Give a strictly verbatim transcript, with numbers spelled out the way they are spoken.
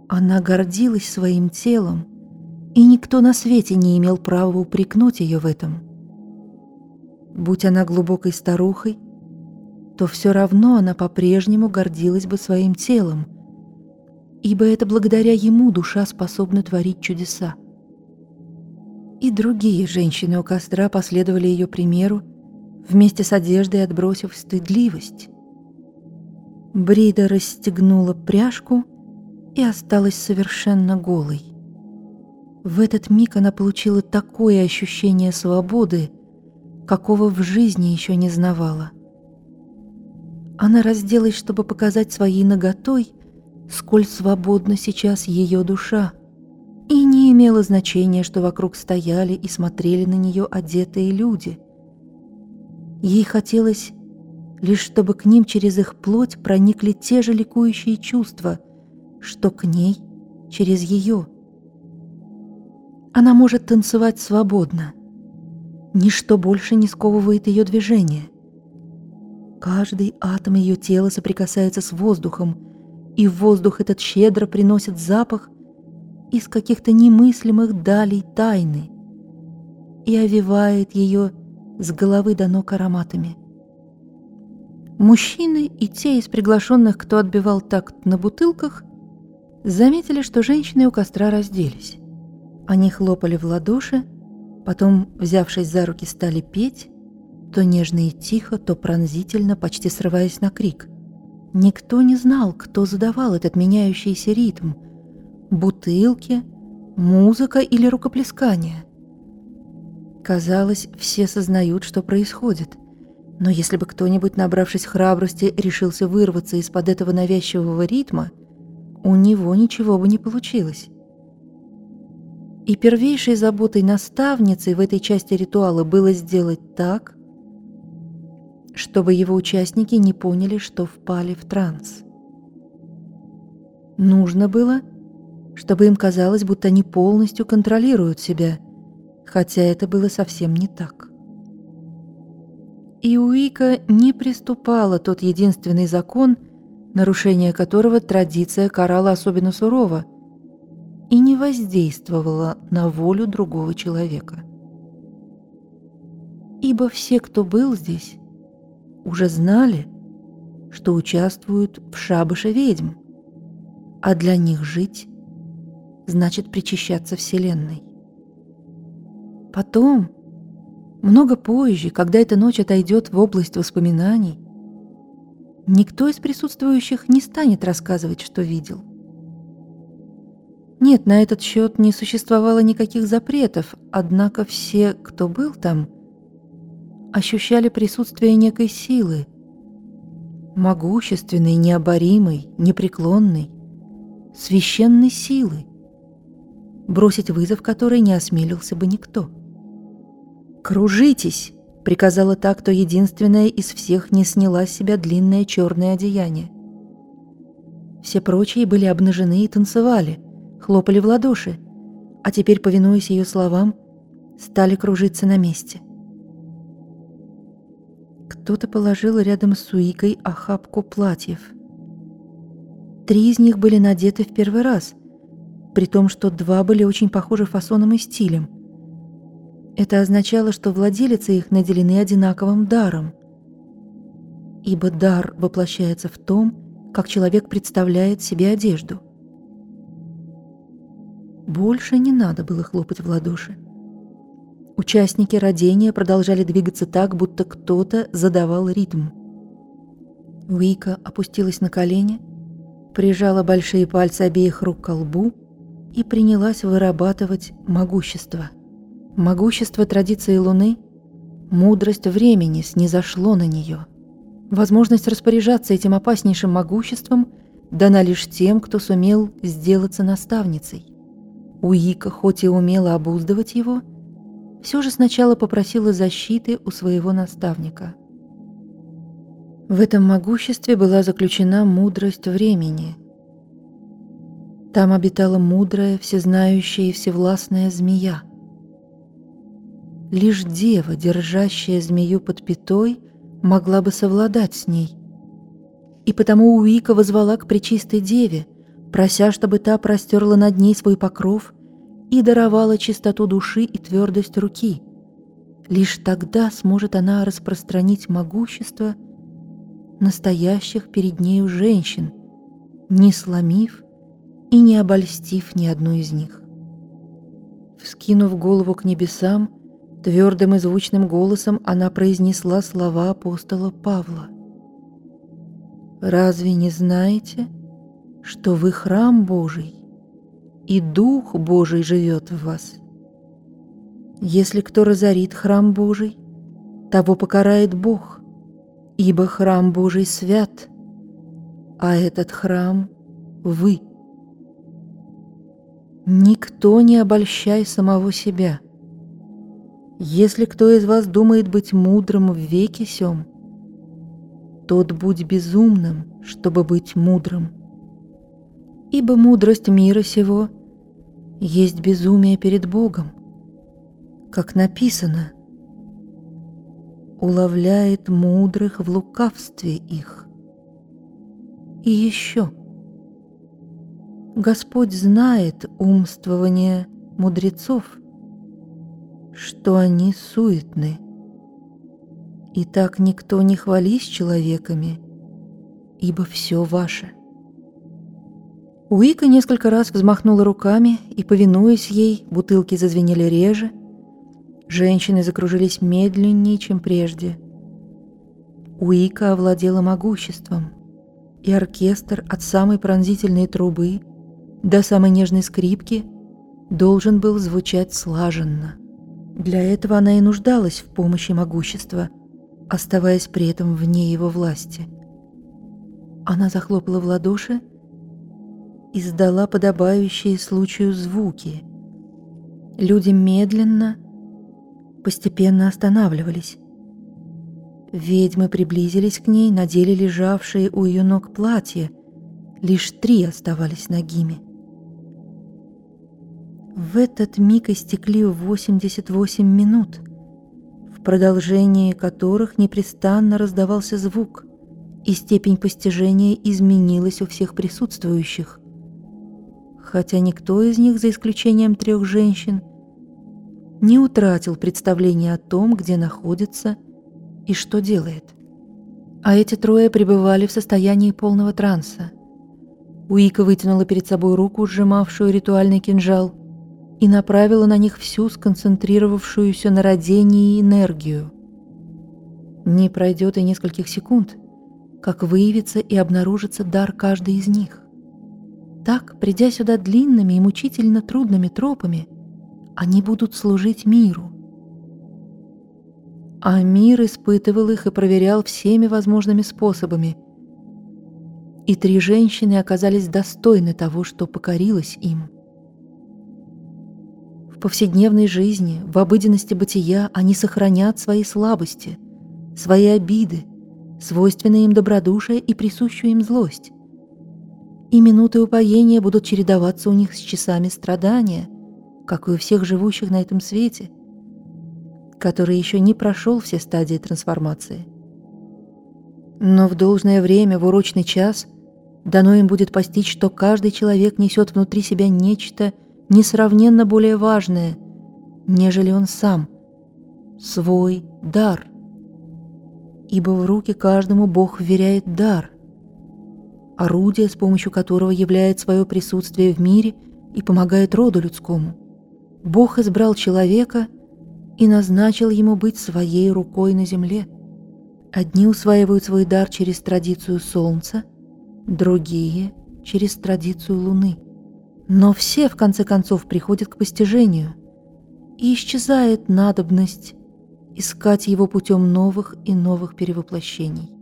Она гордилась своим телом, и никто на свете не имел права упрекнуть ее в этом. Будь она глубокой старухой, то все равно она по-прежнему гордилась бы своим телом, ибо это благодаря ему душа способна творить чудеса. И другие женщины у костра последовали ее примеру, вместе с одеждой отбросив стыдливость. Брида расстегнула пряжку и осталась совершенно голой. В этот миг она получила такое ощущение свободы, какого в жизни еще не знавала. Она разделась, чтобы показать своей наготой, сколь свободна сейчас ее душа, и не имело значения, что вокруг стояли и смотрели на нее одетые люди. Ей хотелось лишь, чтобы к ним через их плоть проникли те же ликующие чувства, что к ней через ее. Она может танцевать свободно. Ничто больше не сковывает ее движение. Каждый атом ее тела соприкасается с воздухом, и воздух этот щедро приносит запах из каких-то немыслимых далей тайны и овевает ее с головы до ног ароматами. Мужчины и те из приглашенных, кто отбивал такт на бутылках, заметили, что женщины у костра разделись. Они хлопали в ладоши, потом, взявшись за руки, стали петь, то нежно и тихо, то пронзительно, почти срываясь на крик. Никто не знал, кто задавал этот меняющийся ритм – бутылки, музыка или рукоплескание. Казалось, все сознают, что происходит, но если бы кто-нибудь, набравшись храбрости, решился вырваться из-под этого навязчивого ритма, у него ничего бы не получилось. И первейшей заботой наставницы в этой части ритуала было сделать так, чтобы его участники не поняли, что впали в транс. Нужно было, чтобы им казалось, будто они полностью контролируют себя, хотя это было совсем не так. И Уика не приступала тот единственный закон, нарушение которого традиция карала особенно сурово, и не воздействовала на волю другого человека. Ибо все, кто был здесь, уже знали, что участвуют в шабаше ведьм, а для них жить значит причащаться Вселенной. Потом, много позже, когда эта ночь отойдет в область воспоминаний, никто из присутствующих не станет рассказывать, что видел. Нет, на этот счет не существовало никаких запретов, однако все, кто был там, ощущали присутствие некой силы, могущественной, необоримой, непреклонной, священной силы, бросить вызов которой не осмелился бы никто. «Кружитесь!» — приказала та, кто единственная из всех не сняла с себя длинное черное одеяние. Все прочие были обнажены и танцевали, хлопали в ладоши, а теперь, повинуясь ее словам, стали кружиться на месте. Кто-то положил рядом с Уикой охапку платьев. Три из них были надеты в первый раз, при том, что два были очень похожи фасоном и стилем. Это означало, что владелицы их наделены одинаковым даром, ибо дар воплощается в том, как человек представляет себе одежду. Больше не надо было хлопать в ладоши. Участники родения продолжали двигаться так, будто кто-то задавал ритм. Уика опустилась на колени, прижала большие пальцы обеих рук к лбу и принялась вырабатывать могущество. Могущество традиции Луны, мудрость времени снизошло на нее. Возможность распоряжаться этим опаснейшим могуществом дана лишь тем, кто сумел сделаться наставницей. Уика, хоть и умела обуздывать его, все же сначала попросила защиты у своего наставника. В этом могуществе была заключена мудрость времени. Там обитала мудрая, всезнающая и всевластная змея. Лишь дева, держащая змею под пятой, могла бы совладать с ней. И потому Уика воззвала к пречистой деве, прося, чтобы та простерла над ней свой покров и даровала чистоту души и твердость руки. Лишь тогда сможет она распространить могущество настоящих перед нею женщин, не сломив и не обольстив ни одну из них. Вскинув голову к небесам, твердым и звучным голосом она произнесла слова апостола Павла. «Разве не знаете, что вы храм Божий, и Дух Божий живет в вас? Если кто разорит храм Божий, того покарает Бог, ибо храм Божий свят, а этот храм — вы. Никто не обольщай самого себя. Если кто из вас думает быть мудрым в веке сём, тот будь безумным, чтобы быть мудрым. Ибо мудрость мира сего есть безумие перед Богом, как написано: уловляет мудрых в лукавстве их. И еще: Господь знает умствование мудрецов, что они суетны. Итак, никто не хвались человеками, ибо все ваше». Уика несколько раз взмахнула руками, и, повинуясь ей, бутылки зазвенели реже, женщины закружились медленнее, чем прежде. Уика овладела могуществом, и оркестр от самой пронзительной трубы до самой нежной скрипки должен был звучать слаженно. Для этого она и нуждалась в помощи могущества, оставаясь при этом вне его власти. Она захлопала в ладоши, издала подобающие случаю звуки. Люди медленно, постепенно останавливались. Ведьмы приблизились к ней, надели лежавшие у ее ног платья. Лишь три оставались нагими. В этот миг истекли восемьдесят восемь минут, в продолжении которых непрестанно раздавался звук, и степень постижения изменилась у всех присутствующих. Хотя никто из них, за исключением трех женщин, не утратил представления о том, где находится и что делает. А эти трое пребывали в состоянии полного транса. Уика вытянула перед собой руку, сжимавшую ритуальный кинжал, и направила на них всю сконцентрировавшуюся на родении энергию. Не пройдет и нескольких секунд, как выявится и обнаружится дар каждой из них. Так, придя сюда длинными и мучительно трудными тропами, они будут служить миру. А мир испытывал их и проверял всеми возможными способами. И три женщины оказались достойны того, что покорилось им. В повседневной жизни, в обыденности бытия они сохранят свои слабости, свои обиды, свойственные им добродушие и присущую им злость. И минуты упоения будут чередоваться у них с часами страдания, как и у всех живущих на этом свете, который еще не прошел все стадии трансформации. Но в должное время, в урочный час, дано им будет постичь, что каждый человек несет внутри себя нечто несравненно более важное, нежели он сам, свой дар. Ибо в руки каждому Бог вверяет дар, орудие, с помощью которого являет свое присутствие в мире и помогает роду людскому. Бог избрал человека и назначил ему быть своей рукой на земле. Одни усваивают свой дар через традицию солнца, другие — через традицию луны. Но все, в конце концов, приходят к постижению, и исчезает надобность искать его путем новых и новых перевоплощений.